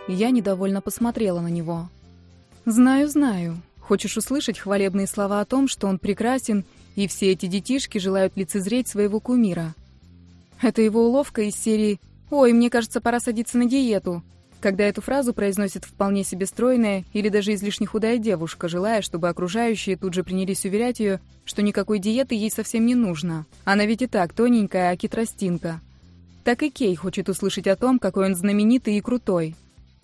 Я недовольно посмотрела на него. «Знаю, знаю. Хочешь услышать хвалебные слова о том, что он прекрасен, и все эти детишки желают лицезреть своего кумира. Это его уловка из серии «Ой, мне кажется, пора садиться на диету», когда эту фразу произносит вполне себе стройная или даже излишне худая девушка, желая, чтобы окружающие тут же принялись уверять ее, что никакой диеты ей совсем не нужно. Она ведь и так тоненькая, аки тростинка. Так и Кей хочет услышать о том, какой он знаменитый и крутой.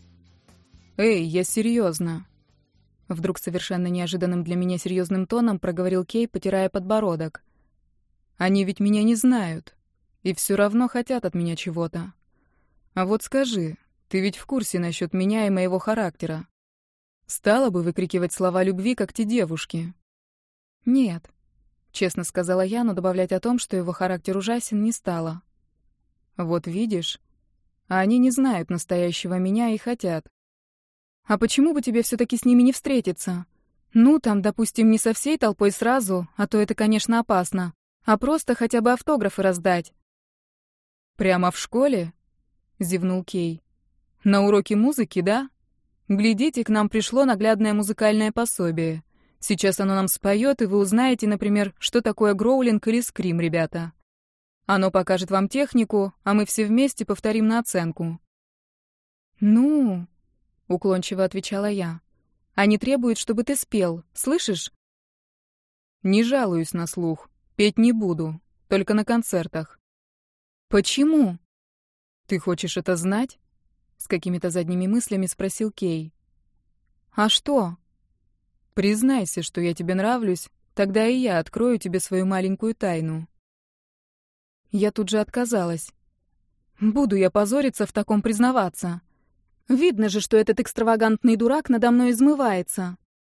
«Эй, я серьезно!» Вдруг совершенно неожиданным для меня серьезным тоном проговорил Кей, потирая подбородок. «Они ведь меня не знают, и все равно хотят от меня чего-то. А вот скажи, ты ведь в курсе насчет меня и моего характера? Стала бы выкрикивать слова любви, как те девушки?» «Нет», — честно сказала я, но добавлять о том, что его характер ужасен, не стала. «Вот видишь, а они не знают настоящего меня и хотят. А почему бы тебе все-таки с ними не встретиться? Ну, там, допустим, не со всей толпой сразу, а то это, конечно, опасно, а просто хотя бы автографы раздать». «Прямо в школе?» — зевнул Кей. «На уроке музыки, да? Глядите, к нам пришло наглядное музыкальное пособие. Сейчас оно нам споет, и вы узнаете, например, что такое гроулинг или скрим, ребята. Оно покажет вам технику, а мы все вместе повторим на оценку». «Ну...» — уклончиво отвечала я. «Они требуют, чтобы ты спел, слышишь?» «Не жалуюсь на слух. Петь не буду, только на концертах». «Почему?» «Ты хочешь это знать?» — с какими-то задними мыслями спросил Кей. «А что?» «Признайся, что я тебе нравлюсь, тогда и я открою тебе свою маленькую тайну». Я тут же отказалась. «Буду я позориться в таком признаваться. Видно же, что этот экстравагантный дурак надо мной измывается».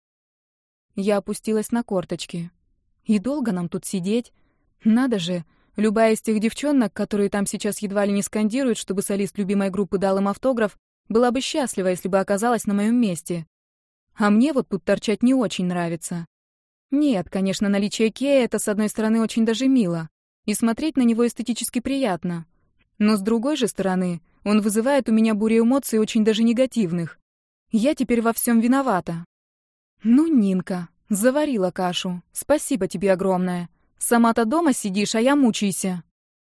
Я опустилась на корточки. «И долго нам тут сидеть? Надо же, любая из тех девчонок, которые там сейчас едва ли не скандируют, чтобы солист любимой группы дал им автограф, была бы счастлива, если бы оказалась на моем месте. А мне вот тут торчать не очень нравится. Нет, конечно, наличие Кея — это, с одной стороны, очень даже мило, и смотреть на него эстетически приятно. Но с другой же стороны, он вызывает у меня бурю эмоций очень даже негативных. Я теперь во всем виновата. Ну, Нинка, заварила кашу. Спасибо тебе огромное. Сама-то дома сидишь, а я мучайся.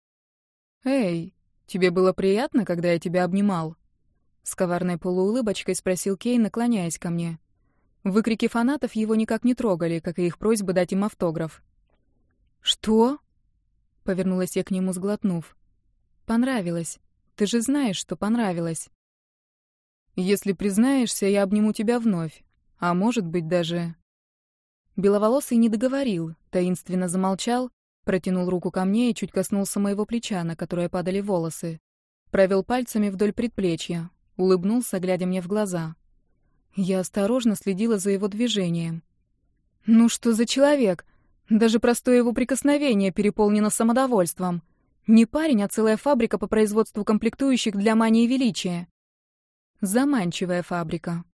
«Эй, тебе было приятно, когда я тебя обнимал?» С коварной полуулыбочкой спросил Кей, наклоняясь ко мне. Выкрики фанатов его никак не трогали, как и их просьбы дать им автограф. «Что?» — повернулась я к нему, сглотнув. «Понравилось. Ты же знаешь, что понравилось». «Если признаешься, я обниму тебя вновь. А может быть, даже...» Беловолосый не договорил, таинственно замолчал, протянул руку ко мне и чуть коснулся моего плеча, на которое падали волосы. Провел пальцами вдоль предплечья, улыбнулся, глядя мне в глаза. Я осторожно следила за его движением. Ну что за человек? Даже простое его прикосновение переполнено самодовольством. Не парень, а целая фабрика по производству комплектующих для мании величия. Заманчивая фабрика.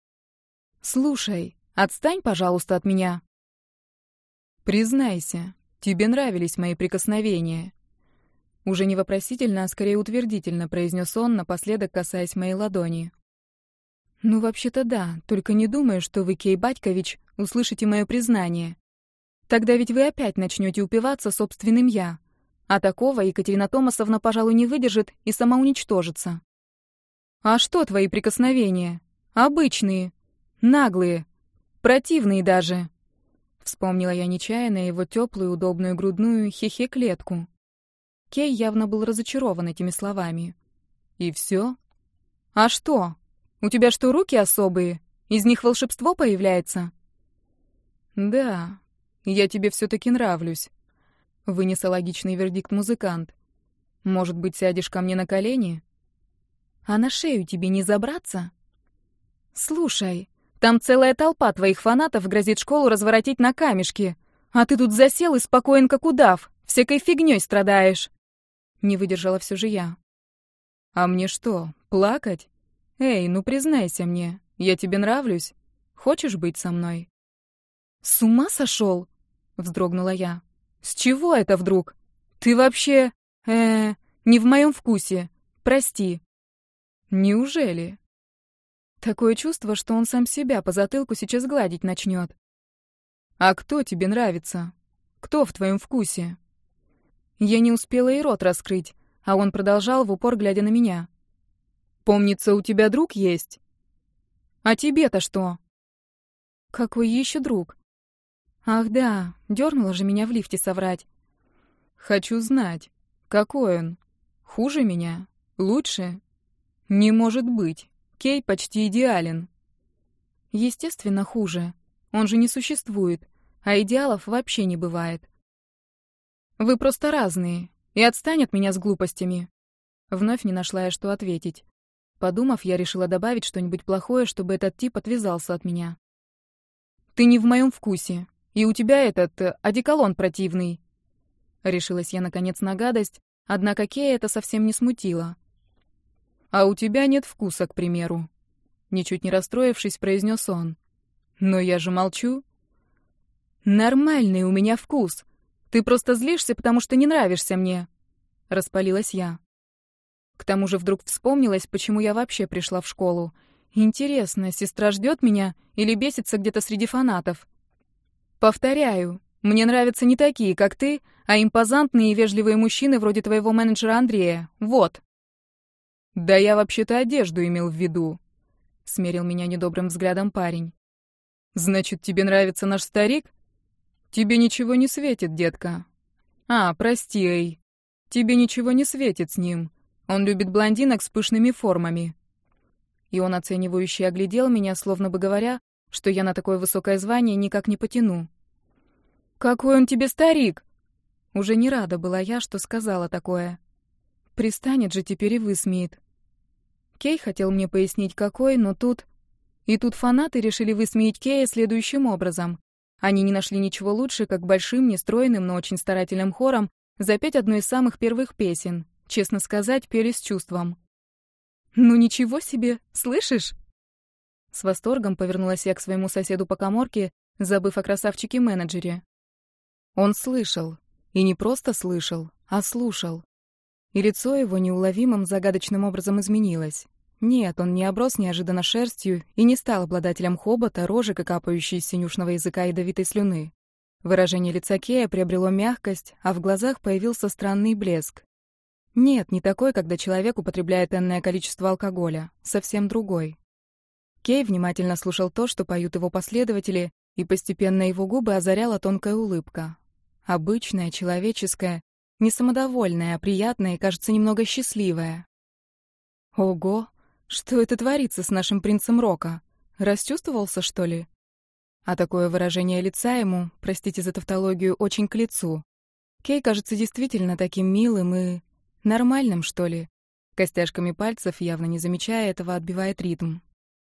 «Слушай, отстань, пожалуйста, от меня». «Признайся, тебе нравились мои прикосновения». Уже не вопросительно, а скорее утвердительно произнес он, напоследок касаясь моей ладони. «Ну, вообще-то да, только не думаю, что вы, Кей Батькович, услышите мое признание. Тогда ведь вы опять начнете упиваться собственным «я». А такого Екатерина Томасовна, пожалуй, не выдержит и сама уничтожится». «А что твои прикосновения? Обычные, наглые, противные даже». Вспомнила я нечаянно его теплую, удобную грудную хе-хе-клетку. Кей явно был разочарован этими словами. «И все? А что? У тебя что, руки особые? Из них волшебство появляется?» «Да, я тебе все-таки нравлюсь», — вынес логичный вердикт музыкант. «Может быть, сядешь ко мне на колени?» «А на шею тебе не забраться?» «Слушай, там целая толпа твоих фанатов грозит школу разворотить на камешки, а ты тут засел и спокоен, как удав, всякой фигней страдаешь». Не выдержала все же я. «А мне что, плакать? Эй, ну признайся мне, я тебе нравлюсь? Хочешь быть со мной?» «С ума сошел?» — вздрогнула я. «С чего это вдруг? Ты вообще... не в моем вкусе. Прости». «Неужели?» Такое чувство, что он сам себя по затылку сейчас гладить начнет. «А кто тебе нравится? Кто в твоем вкусе?» Я не успела и рот раскрыть, а он продолжал в упор, глядя на меня. «Помнится, у тебя друг есть? А тебе-то что?» «Какой еще друг?» «Ах да, дернула же меня в лифте соврать». «Хочу знать, какой он? Хуже меня? Лучше?» «Не может быть. Кей почти идеален». «Естественно, хуже. Он же не существует, а идеалов вообще не бывает». «Вы просто разные, и отстань от меня с глупостями». Вновь не нашла я, что ответить. Подумав, я решила добавить что-нибудь плохое, чтобы этот тип отвязался от меня. «Ты не в моем вкусе, и у тебя этот одеколон противный». Решилась я, наконец, на гадость, однако Кея это совсем не смутило. «А у тебя нет вкуса, к примеру», — ничуть не расстроившись, произнес он. «Но я же молчу». «Нормальный у меня вкус. Ты просто злишься, потому что не нравишься мне», — распалилась я. К тому же вдруг вспомнилось, почему я вообще пришла в школу. Интересно, сестра ждет меня или бесится где-то среди фанатов? «Повторяю, мне нравятся не такие, как ты, а импозантные и вежливые мужчины вроде твоего менеджера Андрея. Вот». «Да я вообще-то одежду имел в виду», — смерил меня недобрым взглядом парень. «Значит, тебе нравится наш старик? Тебе ничего не светит, детка». «А, прости, Эй. Тебе ничего не светит с ним. Он любит блондинок с пышными формами». И он оценивающе оглядел меня, словно бы говоря, что я на такое высокое звание никак не потяну. «Какой он тебе старик?» Уже не рада была я, что сказала такое. Пристанет же теперь и высмеет. Кей хотел мне пояснить, какой, но тут... И тут фанаты решили высмеять Кея следующим образом. Они не нашли ничего лучше, как большим, нестройным, но очень старательным хором запеть одну из самых первых песен. Честно сказать, пели с чувством. «Ну ничего себе, слышишь?» С восторгом повернулась я к своему соседу по каморке, забыв о красавчике-менеджере. Он слышал. И не просто слышал, а слушал. И лицо его неуловимым, загадочным образом изменилось. Нет, он не оброс неожиданно шерстью и не стал обладателем хобота, рожек и капающей из синюшного языка ядовитой слюны. Выражение лица Кея приобрело мягкость, а в глазах появился странный блеск. Нет, не такой, когда человек употребляет энное количество алкоголя. Совсем другой. Кей внимательно слушал то, что поют его последователи, и постепенно его губы озаряла тонкая улыбка. Обычная, человеческая, не самодовольная, а приятная и, кажется, немного счастливая. Ого! Что это творится с нашим принцем рока? Расчувствовался, что ли? А такое выражение лица ему, простите за тавтологию, очень к лицу. Кей кажется действительно таким милым и... нормальным, что ли. Костяшками пальцев, явно не замечая этого, отбивает ритм.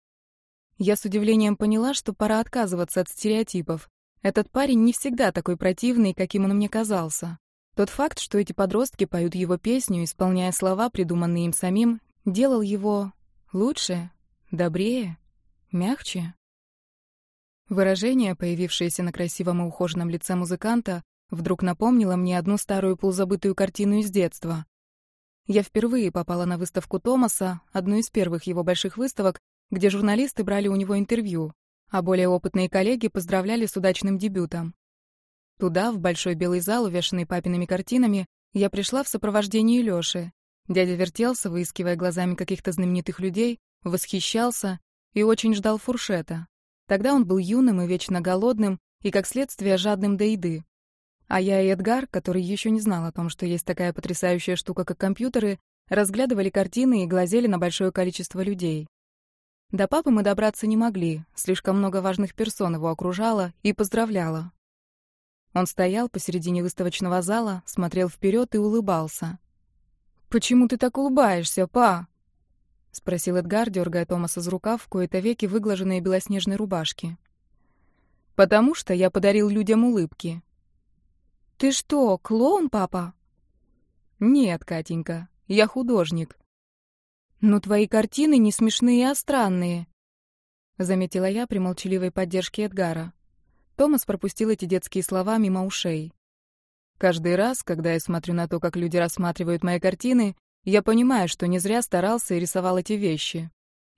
Я с удивлением поняла, что пора отказываться от стереотипов. Этот парень не всегда такой противный, каким он мне казался. Тот факт, что эти подростки поют его песню, исполняя слова, придуманные им самим, делал его лучше, добрее, мягче. Выражение, появившееся на красивом и ухоженном лице музыканта, вдруг напомнило мне одну старую полузабытую картину из детства. Я впервые попала на выставку Томаса, одну из первых его больших выставок, где журналисты брали у него интервью, а более опытные коллеги поздравляли с удачным дебютом. Туда, в большой белый зал, увешанный папиными картинами, я пришла в сопровождении Лёши. Дядя вертелся, выискивая глазами каких-то знаменитых людей, восхищался и очень ждал фуршета. Тогда он был юным и вечно голодным, и, как следствие, жадным до еды. А я и Эдгар, который еще не знал о том, что есть такая потрясающая штука, как компьютеры, разглядывали картины и глазели на большое количество людей. До папы мы добраться не могли, слишком много важных персон его окружало и поздравляло. Он стоял посередине выставочного зала, смотрел вперед и улыбался. «Почему ты так улыбаешься, па?» — спросил Эдгар, дергая Томаса за рукав в кои-то веки выглаженной белоснежной рубашки. «Потому что я подарил людям улыбки». «Ты что, клоун, папа?» «Нет, Катенька, я художник». «Но твои картины не смешные, а странные», — заметила я при молчаливой поддержке Эдгара. Томас пропустил эти детские слова мимо ушей. «Каждый раз, когда я смотрю на то, как люди рассматривают мои картины, я понимаю, что не зря старался и рисовал эти вещи.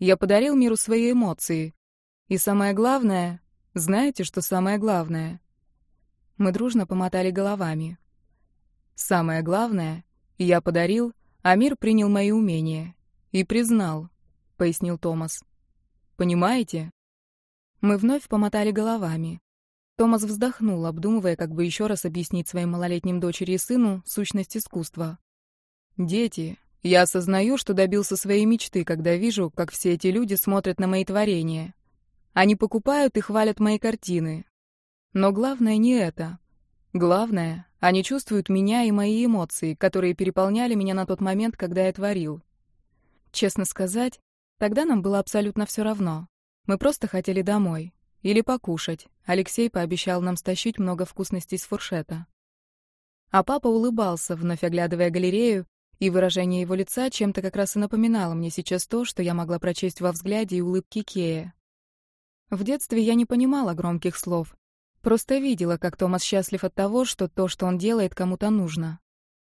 Я подарил миру свои эмоции. И самое главное... Знаете, что самое главное?» Мы дружно помотали головами. «Самое главное, я подарил, а мир принял мои умения. И признал», — пояснил Томас. «Понимаете?» Мы вновь помотали головами. Томас вздохнул, обдумывая, как бы еще раз объяснить своим малолетним дочери и сыну сущность искусства. «Дети, я осознаю, что добился своей мечты, когда вижу, как все эти люди смотрят на мои творения. Они покупают и хвалят мои картины. Но главное не это. Главное, они чувствуют меня и мои эмоции, которые переполняли меня на тот момент, когда я творил. Честно сказать, тогда нам было абсолютно все равно. Мы просто хотели домой. Или покушать. Алексей пообещал нам стащить много вкусностей с фуршета. А папа улыбался, вновь оглядывая галерею, и выражение его лица чем-то как раз и напоминало мне сейчас то, что я могла прочесть во взгляде и улыбке Кея. В детстве я не понимала громких слов. Просто видела, как Томас счастлив от того, что то, что он делает, кому-то нужно.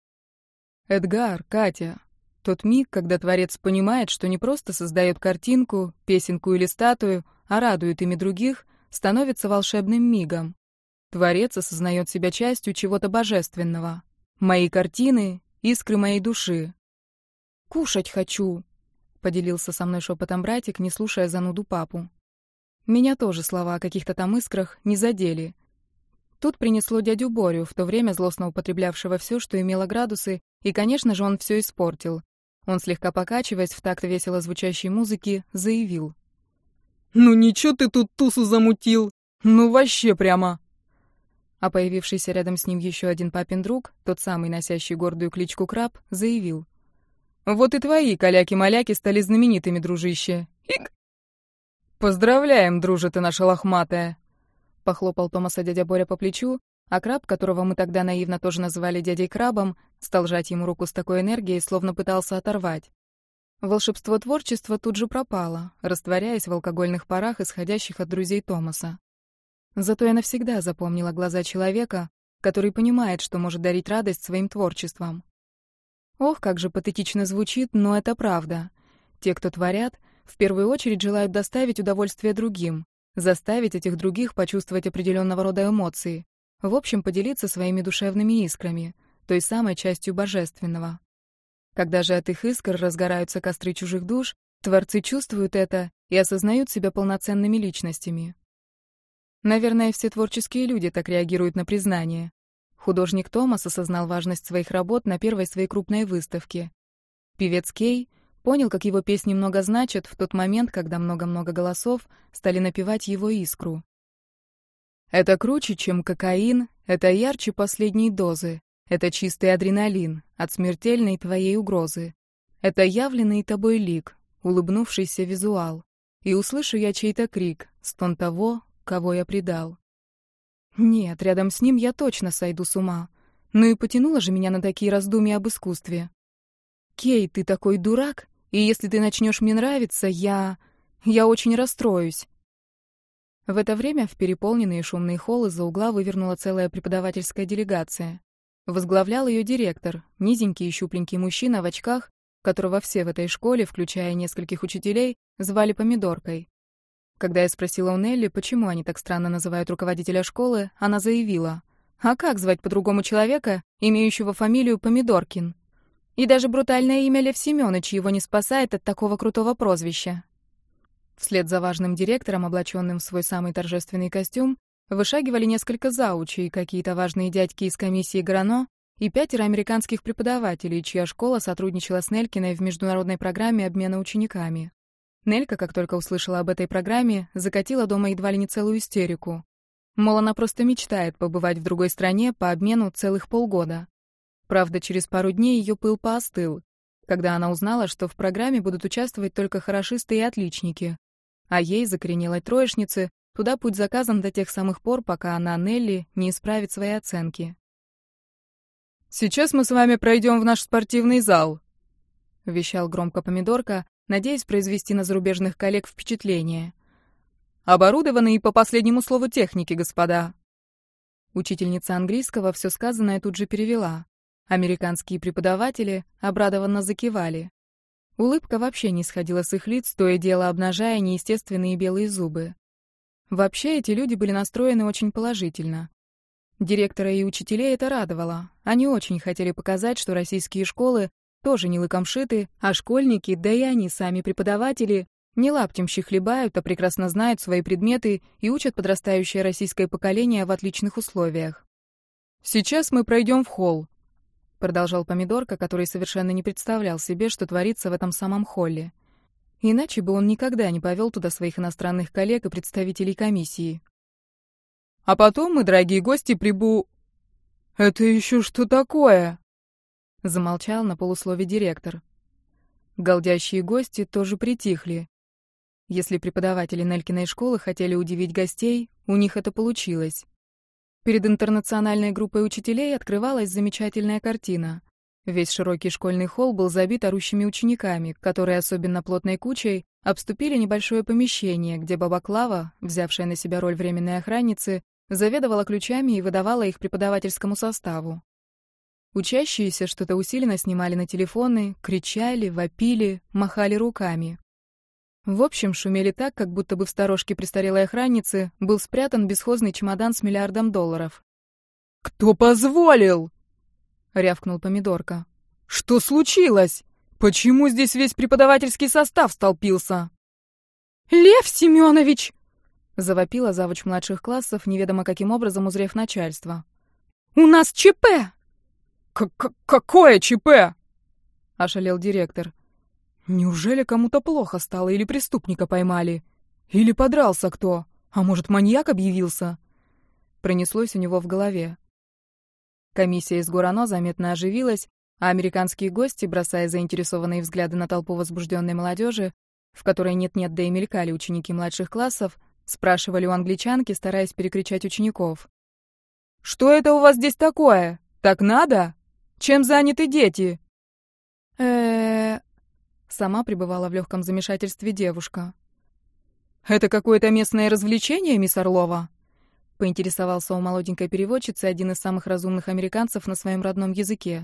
«Эдгар, Катя, тот миг, когда творец понимает, что не просто создает картинку, песенку или статую, а радует ими других, становится волшебным мигом. Творец осознает себя частью чего-то божественного. Мои картины — искры моей души». «Кушать хочу», — поделился со мной шепотом братик, не слушая зануду папу. Меня тоже слова о каких-то там искрах не задели. Тут принесло дядю Борю, в то время злостно употреблявшего все, что имело градусы, и, конечно же, он все испортил. Он, слегка покачиваясь в такт весело звучащей музыки, заявил: «Ну ничего ты тут тусу замутил! Ну вообще прямо!» А появившийся рядом с ним еще один папин друг, тот самый носящий гордую кличку Краб, заявил: «Вот и твои каляки-маляки стали знаменитыми, дружище! Ик!» «Поздравляем, друже ты наша лохматая!» Похлопал Томаса дядя Боря по плечу, а Краб, которого мы тогда наивно тоже называли дядей Крабом, стал жать ему руку с такой энергией, словно пытался оторвать. Волшебство творчества тут же пропало, растворяясь в алкогольных парах, исходящих от друзей Томаса. Зато я навсегда запомнила глаза человека, который понимает, что может дарить радость своим творчеством. Ох, как же патетично звучит, но это правда. Те, кто творят, в первую очередь желают доставить удовольствие другим, заставить этих других почувствовать определенного рода эмоции, в общем, поделиться своими душевными искрами, той самой частью божественного. Когда же от их искр разгораются костры чужих душ, творцы чувствуют это и осознают себя полноценными личностями. Наверное, все творческие люди так реагируют на признание. Художник Томас осознал важность своих работ на первой своей крупной выставке. Певец Кей понял, как его песни много значат в тот момент, когда много-много голосов стали напевать его искру. «Это круче, чем кокаин, это ярче последней дозы, это чистый адреналин от смертельной твоей угрозы. Это явленный тобой лик, улыбнувшийся визуал. И услышу я чей-то крик, стон того, кого я предал». Нет, рядом с ним я точно сойду с ума. Ну и потянуло же меня на такие раздумья об искусстве. «Кей, ты такой дурак, и если ты начнешь мне нравиться, я очень расстроюсь». В это время в переполненные шумные холлы за угла вывернула целая преподавательская делегация. Возглавлял ее директор, низенький и щупленький мужчина в очках, которого все в этой школе, включая нескольких учителей, звали Помидоркой. Когда я спросила у Нелли, почему они так странно называют руководителя школы, она заявила: «А как звать по-другому человека, имеющего фамилию Помидоркин? И даже брутальное имя Лев Семёныч его не спасает от такого крутого прозвища». Вслед за важным директором, облаченным в свой самый торжественный костюм, вышагивали несколько заучей, какие-то важные дядьки из комиссии ГРАНО и 5 американских преподавателей, чья школа сотрудничала с Нелькиной в международной программе обмена учениками. Нелька, как только услышала об этой программе, закатила дома едва ли не целую истерику. Мол, она просто мечтает побывать в другой стране по обмену целых полгода. Правда, через пару дней ее пыл поостыл, когда она узнала, что в программе будут участвовать только хорошисты и отличники. А ей, закоренелой троечнице, туда путь заказан до тех самых пор, пока она, Нелли, не исправит свои оценки. «Сейчас мы с вами пройдем в наш спортивный зал», — вещал громко Помидорка, надеясь произвести на зарубежных коллег впечатление. «Оборудованный по последнему слову техники, господа». Учительница английского все сказанное тут же перевела. Американские преподаватели обрадованно закивали. Улыбка вообще не сходила с их лиц, то и дело обнажая неестественные белые зубы. Вообще, эти люди были настроены очень положительно. Директора и учителей это радовало. Они очень хотели показать, что российские школы тоже не лыком шиты, а школьники, да и они сами преподаватели, не лаптемщи хлебают, а прекрасно знают свои предметы и учат подрастающее российское поколение в отличных условиях. «Сейчас мы пройдем в холл», — продолжал Помидорка, который совершенно не представлял себе, что творится в этом самом холле. Иначе бы он никогда не повел туда своих иностранных коллег и представителей комиссии. «А потом мы, дорогие гости, «Это еще что такое?» — замолчал на полуслове директор. Голдящие гости тоже притихли. Если преподаватели Нелькиной школы хотели удивить гостей, у них это получилось. Перед интернациональной группой учителей открывалась замечательная картина. Весь широкий школьный холл был забит орущими учениками, которые особенно плотной кучей обступили небольшое помещение, где баба Клава, взявшая на себя роль временной охранницы, заведовала ключами и выдавала их преподавательскому составу. Учащиеся что-то усиленно снимали на телефоны, кричали, вопили, махали руками. В общем, шумели так, как будто бы в сторожке престарелой охранницы был спрятан бесхозный чемодан с $1 миллиард. «Кто позволил?» — рявкнул Помидорка. «Что случилось? Почему здесь весь преподавательский состав столпился?» «Лев Семенович!» — завопила завуч младших классов, неведомо каким образом узрев начальство. «У нас ЧП!» «Какое ЧП?» — ошалел директор. «Неужели кому-то плохо стало или преступника поймали? Или подрался кто? А может, маньяк объявился?» Пронеслось у него в голове. Комиссия из Горано заметно оживилась, а американские гости, бросая заинтересованные взгляды на толпу возбужденной молодежи, в которой нет-нет, да и мелькали ученики младших классов, спрашивали у англичанки, стараясь перекричать учеников. «Что это у вас здесь такое? Так надо? Чем заняты дети?» Сама пребывала в легком замешательстве девушка. «Это какое-то местное развлечение, мисс Орлова?» — поинтересовался у молоденькой переводчицы один из самых разумных американцев на своем родном языке.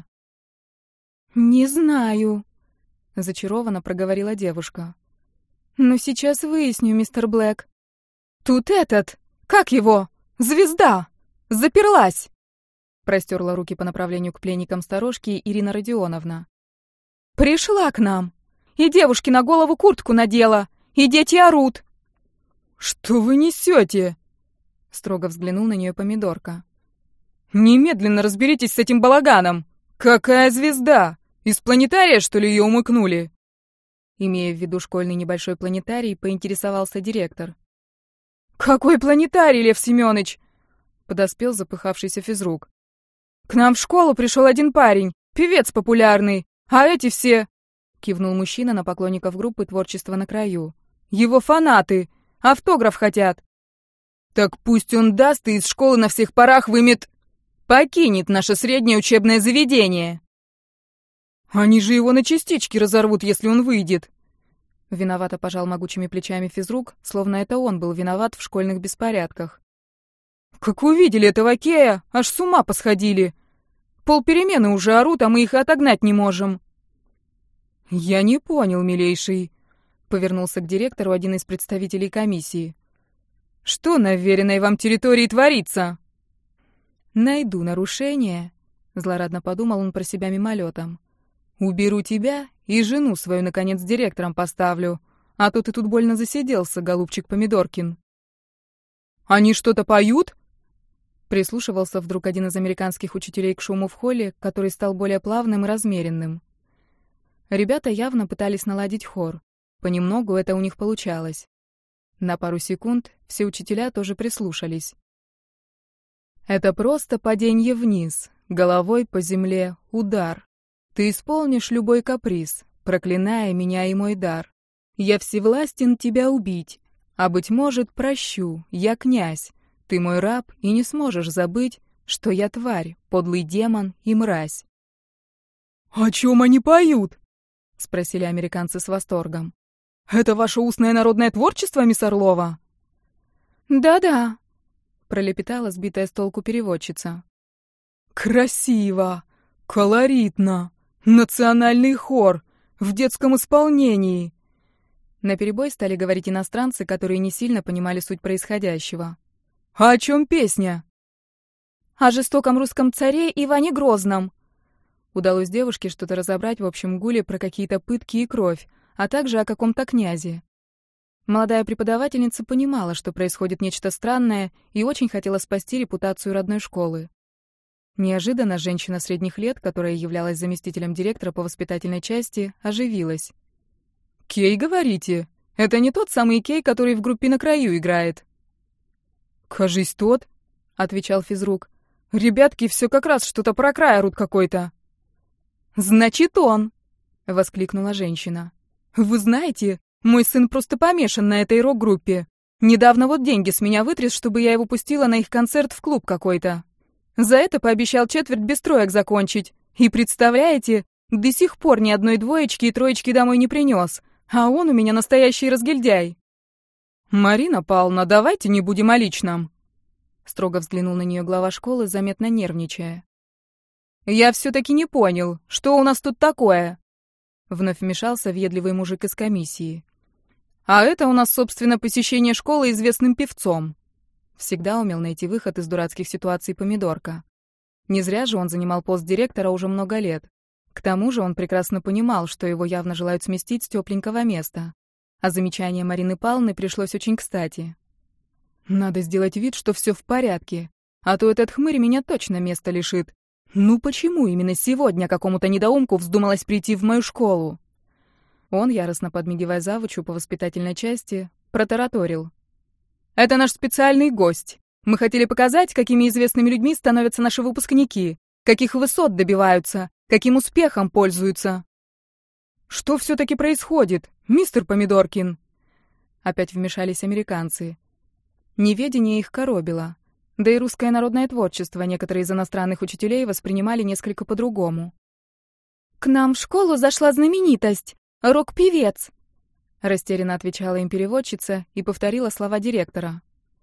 «Не знаю», — зачарованно проговорила девушка. «Но сейчас выясню, мистер Блэк. Тут как его, звезда, заперлась!» Простерла руки по направлению к пленникам сторожки Ирина Родионовна. «Пришла к нам, и девушке на голову куртку надела, и дети орут». «Что вы несете?» — строго взглянул на нее Помидорка. «Немедленно разберитесь с этим балаганом! Какая звезда? Из планетария, что ли, ее умыкнули?» Имея в виду школьный небольшой планетарий, поинтересовался директор. «Какой планетарий, Лев Семёныч?» — подоспел запыхавшийся физрук. «К нам в школу пришел один парень, певец популярный, а эти все...» — кивнул мужчина на поклонников группы «Творчество на краю». «Его фанаты! Автограф хотят!» «Так пусть он даст и из школы на всех парах покинет наше среднее учебное заведение!» «Они же его на частички разорвут, если он выйдет!» Виновато пожал могучими плечами физрук, словно это он был виноват в школьных беспорядках. «Как увидели этого Кея, аж с ума посходили! Полперемены уже орут, а мы их и отогнать не можем!» «Я не понял, милейший», — повернулся к директору один из представителей комиссии. «Что на вверенной вам территории творится?» «Найду нарушение», — злорадно подумал он про себя мимолетом. «Уберу тебя и жену свою, наконец, директором поставлю, а то ты тут больно засиделся, голубчик Помидоркин». «Они что-то поют?» Прислушивался вдруг один из американских учителей к шуму в холле, который стал более плавным и размеренным. Ребята явно пытались наладить хор. Понемногу это у них получалось. На пару секунд все учителя тоже прислушались. «Это просто паденье вниз, головой по земле, удар. Ты исполнишь любой каприз, проклиная меня и мой дар. Я всевластен тебя убить, а, быть может, прощу, я князь. Ты мой раб и не сможешь забыть, что я тварь, подлый демон и мразь». «О чем они поют?» — спросили американцы с восторгом. «Это ваше устное народное творчество, мисс Орлова?» «Да-да», — пролепетала сбитая с толку переводчица. «Красиво, колоритно, национальный хор. В детском исполнении!» Наперебой стали говорить иностранцы, которые не сильно понимали суть происходящего. «А о чем песня?» «О жестоком русском царе Иване Грозном». Удалось девушке что-то разобрать в общем гуле про какие-то пытки и кровь, а также о каком-то князе. Молодая преподавательница понимала, что происходит нечто странное, и очень хотела спасти репутацию родной школы. Неожиданно женщина средних лет, которая являлась заместителем директора по воспитательной части, оживилась. «Кей, говорите? Это не тот самый Кей, который в группе «На краю» играет?» «Кажись, тот», — отвечал физрук. «Ребятки все как раз что-то про край орут какой-то». «Значит, он!» — воскликнула женщина. «Вы знаете, мой сын просто помешан на этой рок-группе. Недавно вот деньги с меня вытряс, чтобы я его пустила на их концерт в клуб какой-то. За это пообещал четверть без троек закончить. И представляете, до сих пор ни одной двоечки и троечки домой не принес. А он у меня настоящий разгильдяй». «Марина Павловна, давайте не будем о личном», — строго взглянул на нее глава школы, заметно нервничая. «Я все-таки не понял, что у нас тут такое?» Вновь вмешался въедливый мужик из комиссии. «А это у нас, собственно, посещение школы известным певцом». Всегда умел найти выход из дурацких ситуаций помидорка. Не зря же он занимал пост директора уже много лет. К тому же он прекрасно понимал, что его явно желают сместить с тепленького места. А замечание Марины Павловны пришлось очень кстати. «Надо сделать вид, что все в порядке, а то этот хмырь меня точно места лишит. Ну почему именно сегодня какому-то недоумку вздумалось прийти в мою школу?» Он, яростно подмигивая завучу по воспитательной части, протараторил. «Это наш специальный гость. Мы хотели показать, какими известными людьми становятся наши выпускники, каких высот добиваются, каким успехом пользуются». «Что все-таки происходит, мистер Помидоркин?» Опять вмешались американцы. Неведение их коробило. Да и русское народное творчество некоторые из иностранных учителей воспринимали несколько по-другому. «К нам в школу зашла знаменитость, рок-певец», — растерянно отвечала им переводчица и повторила слова директора.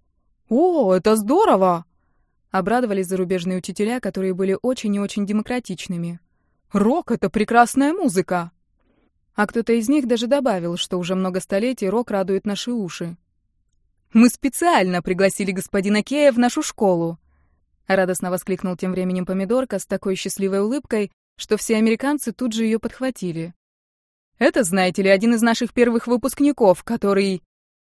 «О, это здорово!» — обрадовались зарубежные учителя, которые были очень и очень демократичными. «Рок — это прекрасная музыка!» А кто-то из них даже добавил, что уже много столетий рок радует наши уши. «Мы специально пригласили господина Кея в нашу школу!» Радостно воскликнул тем временем Помидорка с такой счастливой улыбкой, что все американцы тут же ее подхватили. «Это, знаете ли, один из наших первых выпускников, который...»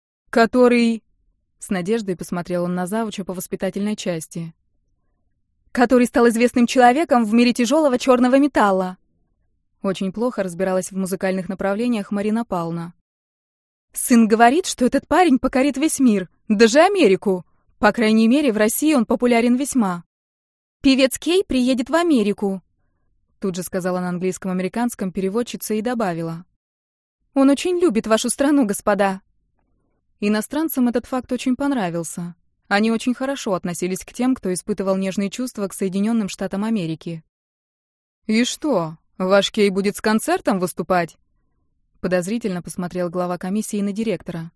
С надеждой посмотрел он на завуча по воспитательной части. «Который стал известным человеком в мире тяжелого черного металла». Очень плохо разбиралась в музыкальных направлениях Марина Павловна. «Сын говорит, что этот парень покорит весь мир, даже Америку. По крайней мере, в России он популярен весьма. Певец Кей приедет в Америку», тут же сказала на английском-американском переводчица и добавила. «Он очень любит вашу страну, господа». Иностранцам этот факт очень понравился. Они очень хорошо относились к тем, кто испытывал нежные чувства к Соединенным Штатам Америки. «И что, ваш Кей будет с концертом выступать?» Подозрительно посмотрел глава комиссии на директора.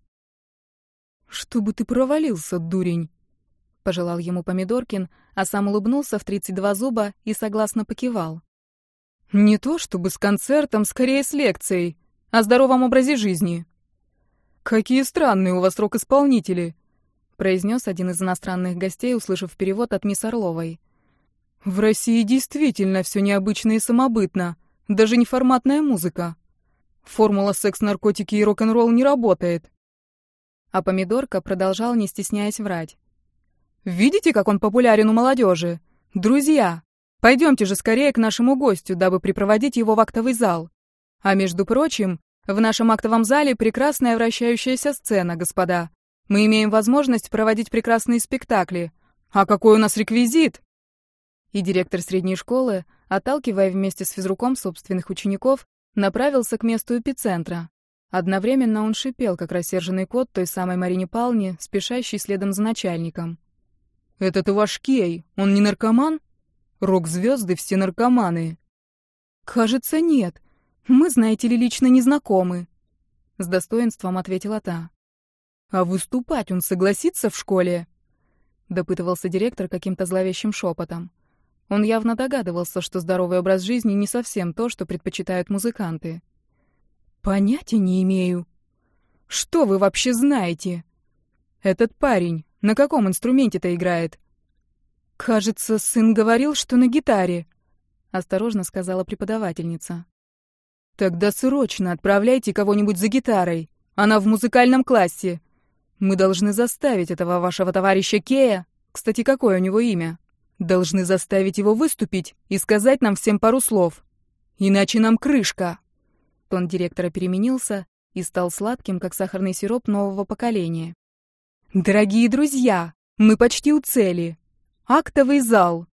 «Чтобы ты провалился, дурень!» Пожелал ему Помидоркин, а сам улыбнулся в 32 зуба и согласно покивал. «Не то чтобы с концертом, скорее с лекцией о здоровом образе жизни». «Какие странные у вас рок-исполнители!» произнес один из иностранных гостей, услышав перевод от мисс Орловой. «В России действительно все необычно и самобытно, даже неформатная музыка. Формула секс, наркотики и рок-н-ролл не работает». А Помидорка продолжал, не стесняясь, врать. «Видите, как он популярен у молодежи? Друзья, пойдемте же скорее к нашему гостю, дабы припроводить его в актовый зал. А между прочим, в нашем актовом зале прекрасная вращающаяся сцена, господа. Мы имеем возможность проводить прекрасные спектакли. А какой у нас реквизит!» И директор средней школы, отталкивая вместе с физруком собственных учеников, направился к месту эпицентра. Одновременно он шипел, как рассерженный кот той самой Марине Павловне, спешащей следом за начальником. «Это-то ваш Кей, он не наркоман? Рок-звезды все наркоманы». «Кажется, нет. Мы, знаете ли, лично не знакомы», — с достоинством ответила та. «А выступать он согласится в школе?» — допытывался директор каким-то зловещим шепотом. Он явно догадывался, что здоровый образ жизни не совсем то, что предпочитают музыканты. Понятия не имею. Что вы вообще знаете? Этот парень на каком инструменте-то играет? Кажется, сын говорил, что на гитаре, осторожно сказала преподавательница. Тогда срочно отправляйте кого-нибудь за гитарой. Она в музыкальном классе. Мы должны заставить этого вашего товарища Кея, кстати, какое у него имя, должны заставить его выступить и сказать нам всем пару слов. Иначе нам крышка. Тон директора переменился и стал сладким, как сахарный сироп нового поколения. Дорогие друзья, мы почти у цели. Актовый зал.